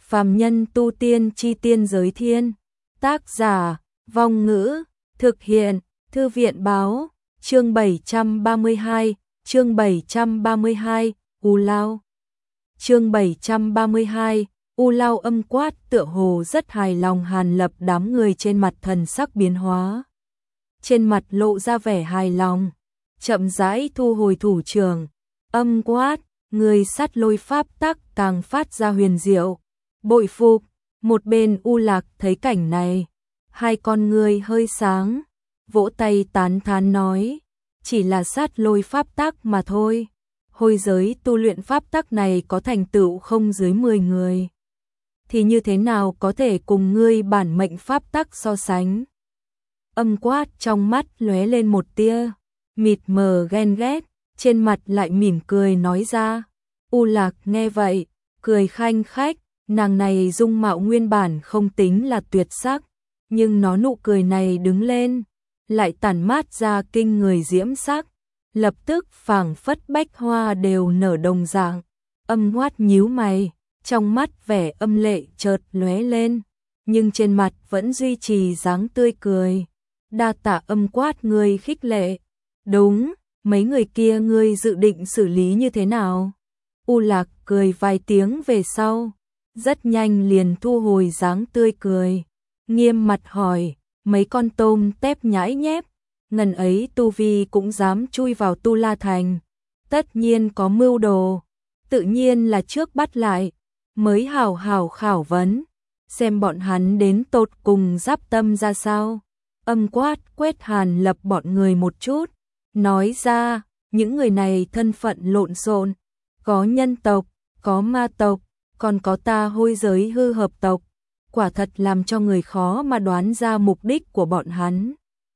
Phàm nhân tu tiên chi tiên giới thiên. Tác giả, Vong Ngữ, thực hiện, Thư viện báo, chương 732, chương 732, U Lao. Chương 732, U Lao âm quát tựa hồ rất hài lòng. Hàn Lập đám người trên mặt thần sắc biến hóa. Trên mặt lộ ra vẻ hài lòng, chậm rãi thu hồi thủ trưởng, âm quát, người sát lôi pháp tắc càng phát ra huyền diệu, bội phục. Một bên U Lạc thấy cảnh này, hai con người hơi sáng, vỗ tay tán thán nói, chỉ là sát lôi pháp tắc mà thôi. Hôi giới tu luyện pháp tắc này có thành tựu không dưới 10 người, thì như thế nào có thể cùng ngươi bản mệnh pháp tắc so sánh. Âm quát trong mắt lóe lên một tia mịt mờ ghen ghét, trên mặt lại mỉm cười nói ra. U Lạc nghe vậy, cười khanh khách, nàng này dung mạo nguyên bản không tính là tuyệt sắc, nhưng nó nụ cười này đứng lên, lại tản mát ra kinh người diễm sắc, lập tức phảng phất bách hoa đều nở đồng dạng. Âm quát nhíu mày, trong mắt vẻ âm lệ chợt lóe lên, nhưng trên mặt vẫn duy trì dáng tươi cười. Đa tạ âm quát ngươi khích lệ. Đúng, mấy người kia ngươi dự định xử lý như thế nào? U Lạc cười vài tiếng về sau, rất nhanh liền thu hồi dáng tươi cười, nghiêm mặt hỏi, mấy con tôm tép nhãi nhép, ngần ấy tu vi cũng dám chui vào Tu La Thành, tất nhiên có mưu đồ, tự nhiên là trước bắt lại, mới hảo hảo khảo vấn, xem bọn hắn đến tột cùng giáp tâm ra sao. Âm quát quét Hàn Lập bọn người một chút, nói ra, những người này thân phận lộn xộn, có nhân tộc, có ma tộc, còn có ta hôi giới hư hợp tộc, quả thật làm cho người khó mà đoán ra mục đích của bọn hắn.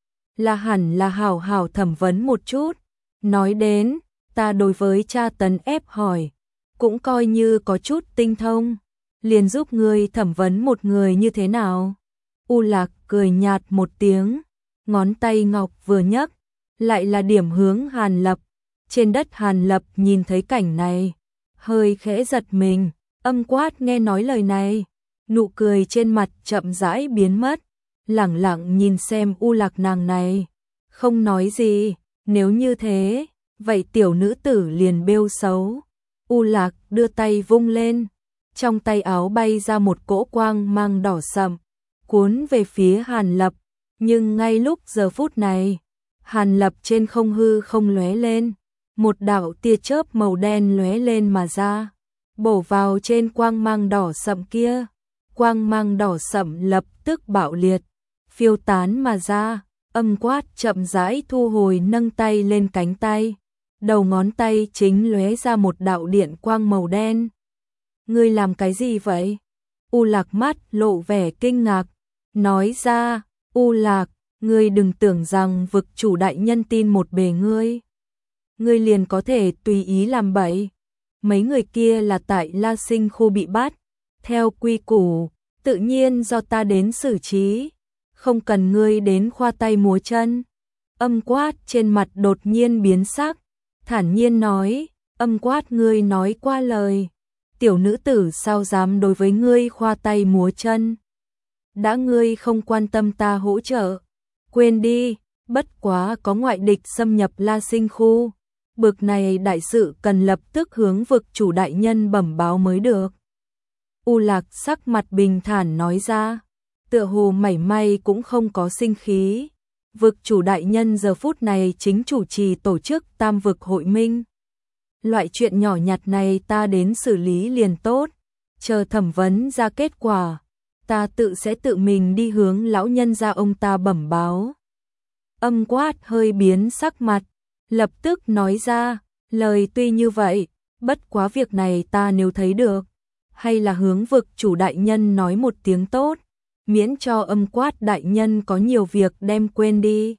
Là hẳn là hảo hảo thẩm vấn một chút. Nói đến, ta đối với tra tấn ép hỏi, cũng coi như có chút tinh thông, liền giúp ngươi thẩm vấn một người như thế nào. U Lạc cười nhạt một tiếng, ngón tay ngọc vừa nhấc, lại là điểm hướng Hàn Lập. Trên đất Hàn Lập nhìn thấy cảnh này, hơi khẽ giật mình. Âm quát nghe nói lời này, nụ cười trên mặt chậm rãi biến mất, lẳng lặng nhìn xem U Lạc nàng này, không nói gì. Nếu như thế, vậy tiểu nữ tử liền bêu xấu. U Lạc đưa tay vung lên, trong tay áo bay ra một cỗ quang mang đỏ sậm, cuốn về phía Hàn Lập, nhưng ngay lúc giờ phút này, Hàn Lập trên không hư không lóe lên, một đạo tia chớp màu đen lóe lên mà ra, bổ vào trên quang mang đỏ sậm kia. Quang mang đỏ sậm lập tức bạo liệt, phiêu tán mà ra. Âm quát chậm rãi thu hồi nâng tay lên cánh tay, đầu ngón tay chính lóe ra một đạo điện quang màu đen. Ngươi làm cái gì vậy? U Lạc mắt lộ vẻ kinh ngạc, nói ra, U Lạc, ngươi đừng tưởng rằng vực chủ đại nhân tin một bề ngươi liền có thể tùy ý làm bậy. Mấy người kia là tại La Sinh khu bị bắt, theo quy củ, tự nhiên do ta đến xử trí, không cần ngươi đến khoa tay múa chân. Âm quát trên mặt đột nhiên biến sắc, thản nhiên nói, âm quát ngươi nói qua lời, tiểu nữ tử sao dám đối với ngươi khoa tay múa chân. Đã ngươi không quan tâm ta hỗ trợ, quên đi, bất quá có ngoại địch xâm nhập La Sinh khu, bực này đại sự cần lập tức hướng vực chủ đại nhân bẩm báo mới được. U Lạc sắc mặt bình thản nói ra, tựa hồ mảy may cũng không có sinh khí. Vực chủ đại nhân giờ phút này chính chủ trì tổ chức Tam vực hội minh. Loại chuyện nhỏ nhặt này ta đến xử lý liền tốt, chờ thẩm vấn ra kết quả, ta sẽ tự mình đi hướng lão nhân gia ông ta bẩm báo. Âm quát hơi biến sắc mặt, lập tức nói ra, lời tuy như vậy, bất quá việc này ta nếu thấy được, hay là hướng vực chủ đại nhân nói một tiếng tốt, miễn cho âm quát đại nhân có nhiều việc đem quên đi.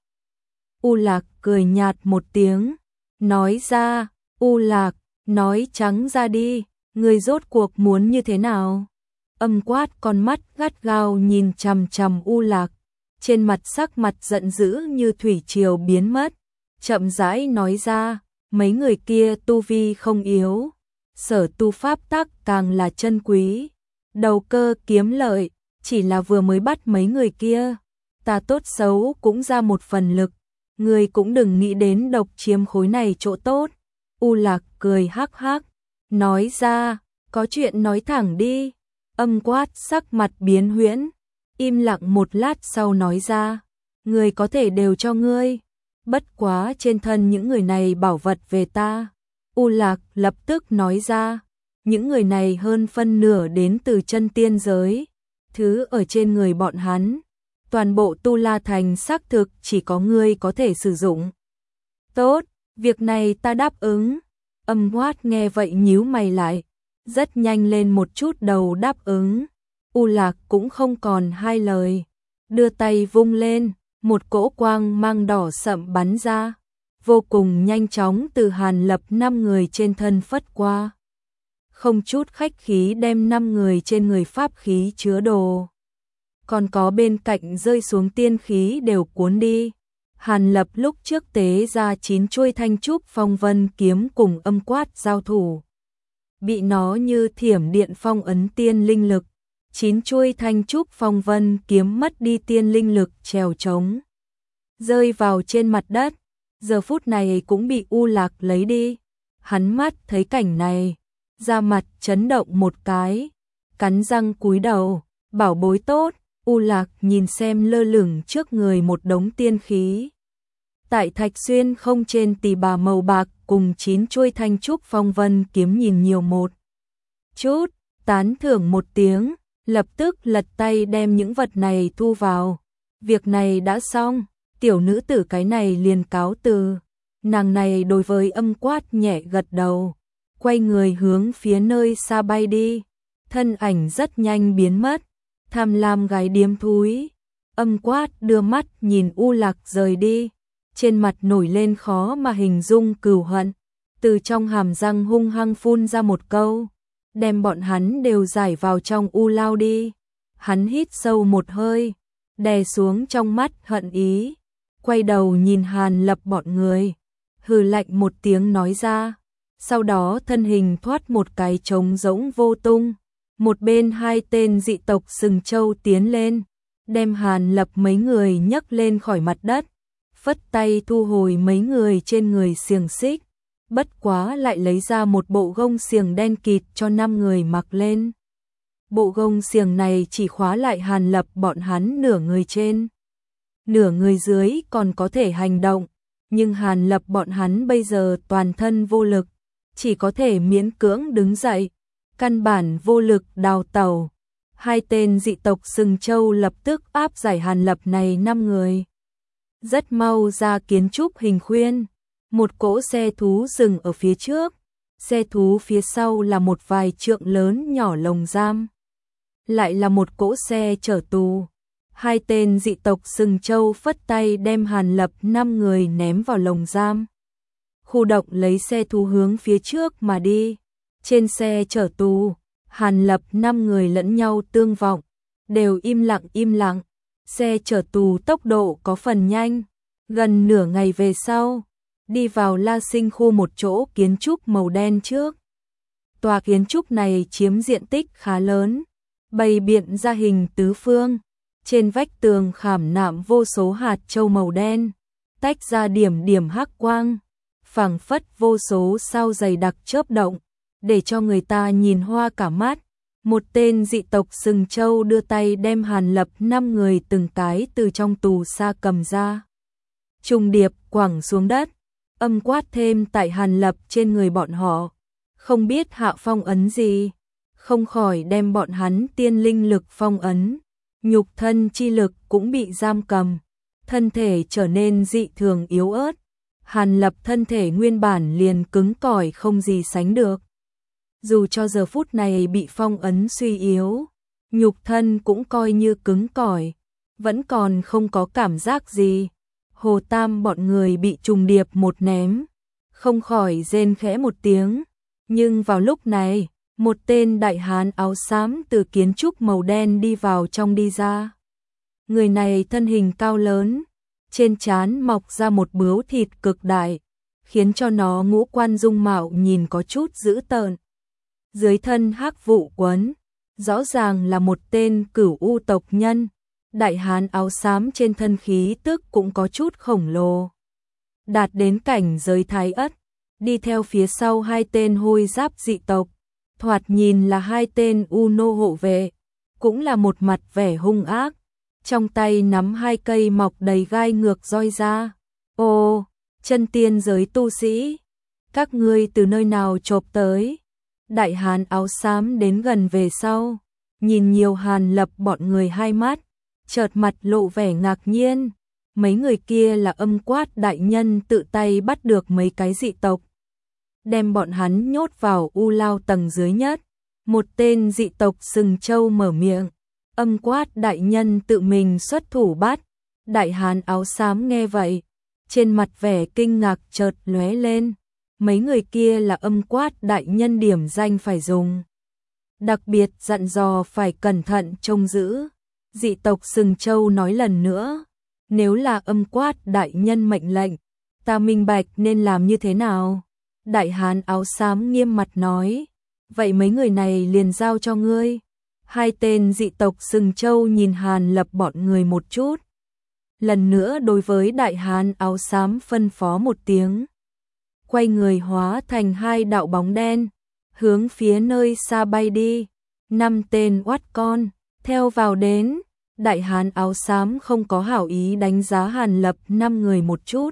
U Lạc cười nhạt một tiếng, nói ra, U Lạc, nói trắng ra đi, ngươi rốt cuộc muốn như thế nào? Âm quát con mắt gắt gao nhìn chằm chằm U Lạc, trên mặt sắc mặt giận dữ như thủy triều biến mất, chậm rãi nói ra, mấy người kia tu vi không yếu, sở tu pháp tắc càng là chân quý, đầu cơ kiếm lợi, chỉ là vừa mới bắt mấy người kia, ta tốt xấu cũng ra một phần lực, người cũng đừng nghĩ đến độc chiếm khối này chỗ tốt. U Lạc cười hắc hắc, nói ra, có chuyện nói thẳng đi. Âm Quát sắc mặt biến huyễn, im lặng một lát sau nói ra, người có thể đều cho ngươi, bất quá trên thân những người này bảo vật về ta. U Lạc lập tức nói ra, những người này hơn phân nửa đến từ chân tiên giới, thứ ở trên người bọn hắn, toàn bộ Tu La Thành xác thực chỉ có ngươi có thể sử dụng. Tốt, việc này ta đáp ứng. Âm Quát nghe vậy nhíu mày lại, rất nhanh lên một chút đầu đáp ứng. U Lạc cũng không còn hai lời, đưa tay vung lên, một cỗ quang mang đỏ sậm bắn ra, vô cùng nhanh chóng từ Hàn Lập 5 người trên thân phất qua. Không chút khách khí đem 5 người trên người pháp khí chứa đồ, còn có bên cạnh rơi xuống tiên khí đều cuốn đi. Hàn Lập lúc trước tế ra 9 chuôi thanh trúc phong vân kiếm cùng Âm Quát giao thủ, bị nó như thiểm điện phong ấn tiên linh lực, 9 chuôi thanh trúc phong vân kiếm mất đi tiên linh lực trèo trống, rơi vào trên mặt đất, giờ phút này cũng bị U Lạc lấy đi. Hắn mắt thấy cảnh này, da mặt chấn động một cái, cắn răng cúi đầu, bảo bối tốt. U Lạc nhìn xem lơ lửng trước người một đống tiên khí. Tại thạch xuyên không trên tỳ bà màu bạc cùng 9 chuôi thanh trúc phong vân kiếm nhìn nhiều một chút, tán thưởng một tiếng, lập tức lật tay đem những vật này thu vào. Việc này đã xong, tiểu nữ tử cái này liền cáo từ. Nàng này đối với Âm Quát nhẹ gật đầu, quay người hướng phía nơi xa bay đi, thân ảnh rất nhanh biến mất. Tham lam gái điếm thúi. Âm Quát đưa mắt nhìn U Lạc rời đi, trên mặt nổi lên khó mà hình dung cừu hận, từ trong hàm răng hung hăng phun ra một câu, đem bọn hắn đều giải vào trong u lao đi. Hắn hít sâu một hơi, đè xuống trong mắt hận ý, quay đầu nhìn Hàn Lập bọn người, hừ lạnh một tiếng nói ra, sau đó thân hình thoát một cái trống rỗng vô tung. Một bên 2 tên dị tộc sừng trâu tiến lên, đem Hàn Lập mấy người nhấc lên khỏi mặt đất, phất tay thu hồi mấy người trên người xiềng xích, bất quá lại lấy ra một bộ gông xiềng đen kịt cho 5 người mặc lên. Bộ gông xiềng này chỉ khóa lại Hàn Lập bọn hắn nửa người trên, nửa người dưới còn có thể hành động, nhưng Hàn Lập bọn hắn bây giờ toàn thân vô lực, chỉ có thể miễn cưỡng đứng dậy, căn bản vô lực đào tẩu. 2 tên dị tộc sừng trâu lập tức áp giải Hàn Lập này 5 người. Rất mau ra kiến trúc hình khuyên, một cỗ xe thú dừng ở phía trước, xe thú phía sau là một vài trượng lớn nhỏ lồng giam, lại là một cỗ xe chở tù. 2 tên dị tộc sừng trâu phất tay đem Hàn Lập 5 người ném vào lồng giam. Khu động lấy xe thú hướng phía trước mà đi. Trên xe chở tù, Hàn Lập 5 người lẫn nhau tương vọng, đều im lặng. Xe chở tù tốc độ có phần nhanh, gần nửa ngày về sau, đi vào La Sinh khu một chỗ kiến trúc màu đen trước. Tòa kiến trúc này chiếm diện tích khá lớn, bày biện ra hình tứ phương, trên vách tường khảm nạm vô số hạt châu màu đen, tách ra điểm điểm hắc quang, phảng phất vô số sao dày đặc chớp động, để cho người ta nhìn hoa cả mắt. Một tên dị tộc sừng trâu đưa tay đem Hàn Lập 5 người từng cái từ trong tù sa cầm ra, trùng điệp quẳng xuống đất. Âm Quát thêm tại Hàn Lập trên người bọn họ, không biết hạ phong ấn gì, không khỏi đem bọn hắn tiên linh lực phong ấn, nhục thân chi lực cũng bị giam cầm, thân thể trở nên dị thường yếu ớt. Hàn Lập thân thể nguyên bản liền cứng cỏi không gì sánh được, dù cho giờ phút này bị phong ấn suy yếu, nhục thân cũng coi như cứng cỏi, vẫn còn không có cảm giác gì. Hồ Tam bọn người bị trùng điệp một ném, không khỏi rên khẽ một tiếng, nhưng vào lúc này, một tên đại hán áo xám từ kiến trúc màu đen đi vào trong đi ra. Người này thân hình cao lớn, trên trán mọc ra một bướu thịt cực đại, khiến cho nó ngũ quan dung mạo nhìn có chút dữ tợn. Dưới thân hắc vụ quấn, rõ ràng là một tên Cửu U tộc nhân. Đại hán áo xám trên thân khí tức cũng có chút khổng lồ, đạt đến cảnh giới thái ất, đi theo phía sau hai tên hôi giáp dị tộc, thoạt nhìn là hai tên U nô hộ vệ, cũng là một mặt vẻ hung ác, trong tay nắm hai cây mọc đầy gai ngược roi ra. Ô, chân tiên giới tu sĩ, các ngươi từ nơi nào chộp tới? Đại hán áo xám đến gần về sau, nhìn nhiều Hàn Lập bọn người hai mắt, chợt mặt lộ vẻ ngạc nhiên. Mấy người kia là Âm Quát đại nhân tự tay bắt được mấy cái dị tộc, đem bọn hắn nhốt vào U Lao tầng dưới nhất. Một tên dị tộc Sừng Châu mở miệng, Âm Quát đại nhân tự mình xuất thủ bắt. Đại hán áo xám nghe vậy, trên mặt vẻ kinh ngạc chợt lóe lên. Mấy người kia là Âm Quát đại nhân điểm danh phải dùng, đặc biệt dặn dò phải cẩn thận trông giữ. Dị tộc Sừng Châu nói lần nữa, nếu là Âm Quát đại nhân mệnh lệnh, ta minh bạch nên làm như thế nào. Đại hán áo xám nghiêm mặt nói, vậy mấy người này liền giao cho ngươi. Hai tên dị tộc Sừng Châu nhìn Hàn Lập bọn người một chút, lần nữa đối với đại hán áo xám phân phó một tiếng, quay người hóa thành hai đạo bóng đen, hướng phía nơi xa bay đi. 5 tên oát con theo vào đến. Đại hán áo xám không có hảo ý đánh giá Hàn Lập 5 người một chút,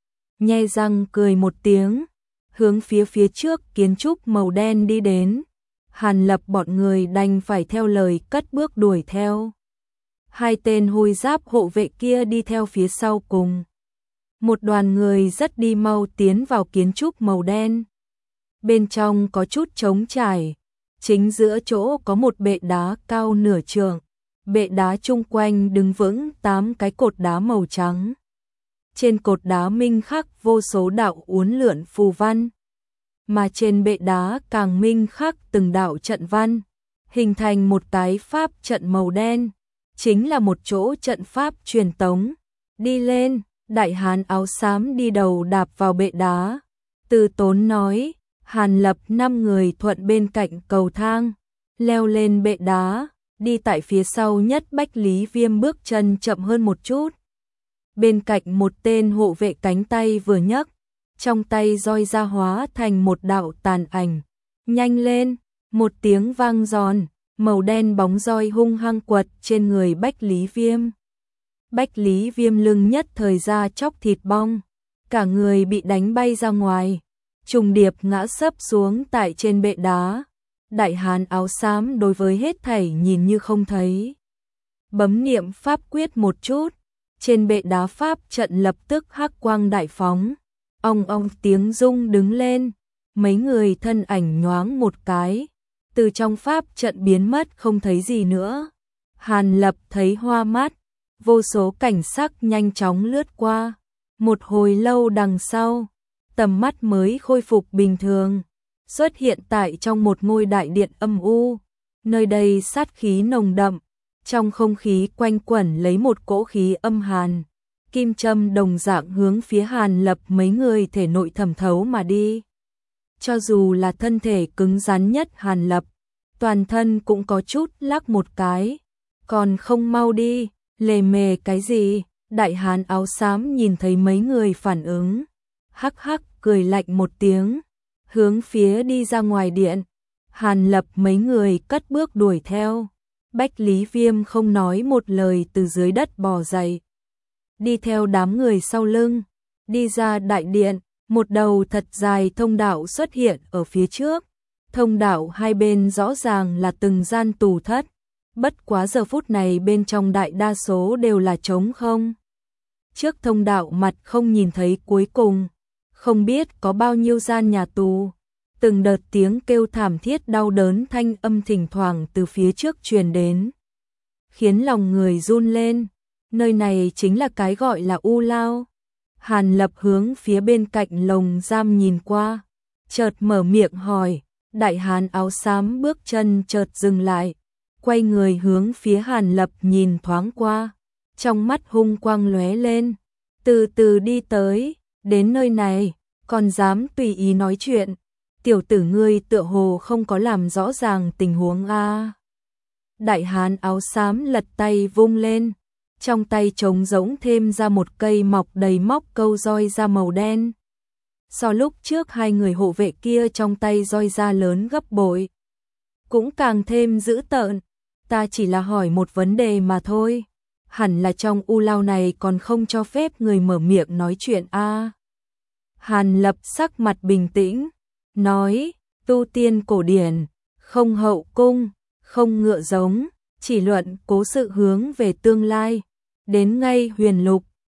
nhe răng cười một tiếng, hướng phía trước kiến trúc màu đen đi đến. Hàn Lập bọn người đành phải theo lời cất bước đuổi theo. Hai tên hôi giáp hộ vệ kia đi theo phía sau cùng. Một đoàn người rất đi mau tiến vào kiến trúc màu đen. Bên trong có chút trống trải, chính giữa chỗ có một bệ đá cao nửa trượng. Bệ đá chung quanh đứng vững 8 cái cột đá màu trắng. Trên cột đá minh khắc vô số đạo uốn lượn phù văn, mà trên bệ đá càng minh khắc từng đạo trận văn, hình thành một cái pháp trận màu đen, chính là một chỗ trận pháp truyền tống. Đi lên, đại hán áo xám đi đầu đạp vào bệ đá. Từ Tốn nói, Hàn Lập 5 người thuận bên cạnh cầu thang, leo lên bệ đá. Đi tại phía sau nhất Bách Lý Viêm bước chân chậm hơn một chút. Bên cạnh một tên hộ vệ cánh tay vừa nhấc, trong tay roi ra hóa thành một đạo tàn ảnh. Nhanh lên, một tiếng vang giòn, màu đen bóng roi hung hăng quật trên người Bách Lý Viêm. Bách Lý Viêm lưng nhất thời ra chóc thịt bong, cả người bị đánh bay ra ngoài, trùng điệp ngã sấp xuống tại trên bệ đá. Đại hán áo xám đối với hết thảy nhìn như không thấy, bấm niệm pháp quyết một chút, trên bệ đá pháp trận lập tức hắc quang đại phóng, ong ong tiếng rung đứng lên, mấy người thân ảnh nhoáng một cái, từ trong pháp trận biến mất không thấy gì nữa. Hàn Lập thấy hoa mắt, vô số cảnh sắc nhanh chóng lướt qua, một hồi lâu đằng sau, tầm mắt mới khôi phục bình thường. Xuất hiện tại trong một ngôi đại điện âm u, nơi đây sát khí nồng đậm, trong không khí quanh quẩn lấy một cỗ khí âm hàn, kim châm đồng dạng hướng phía Hàn Lập mấy người thể nội thẩm thấu mà đi. Cho dù là thân thể cứng rắn nhất Hàn Lập, toàn thân cũng có chút lắc một cái, còn không mau đi, lề mề cái gì? Đại hán áo xám nhìn thấy mấy người phản ứng, hắc hắc cười lạnh một tiếng, hướng phía đi ra ngoài điện. Hàn Lập mấy người cất bước đuổi theo. Bách Lý Viêm không nói một lời từ dưới đất bò dậy, đi theo đám người sau lưng, đi ra đại điện. Một đầu thật dài thông đạo xuất hiện ở phía trước. Thông đạo hai bên rõ ràng là từng gian tù thất, bất quá giờ phút này bên trong đại đa số đều là trống không. Trước thông đạo mặt không nhìn thấy cuối cùng, không biết có bao nhiêu gian nhà tù. Từng đợt tiếng kêu thảm thiết đau đớn thanh âm thỉnh thoảng từ phía trước truyền đến, khiến lòng người run lên. Nơi này chính là cái gọi là U Lao. Hàn Lập hướng phía bên cạnh lồng giam nhìn qua, chợt mở miệng hỏi. Đại hán áo xám bước chân chợt dừng lại, quay người hướng phía Hàn Lập nhìn thoáng qua, trong mắt hung quang lóe lên, từ từ đi tới. Đến nơi này còn dám tùy ý nói chuyện, tiểu tử ngươi tựa hồ không có làm rõ ràng tình huống a. Đại hán áo xám lật tay vung lên, trong tay trống rỗng thêm ra một cây mọc đầy móc câu roi da màu đen. So lúc trước hai người hộ vệ kia trong tay roi da lớn gấp bội, cũng càng thêm dữ tợn. Ta chỉ là hỏi một vấn đề mà thôi. Hẳn là trong u lao này còn không cho phép người mở miệng nói chuyện a. Hàn Lập sắc mặt bình tĩnh, nói, tu tiên cổ điển, không hậu cung, không ngựa giống, chỉ luận cố sự hướng về tương lai. Đến ngay huyền lục,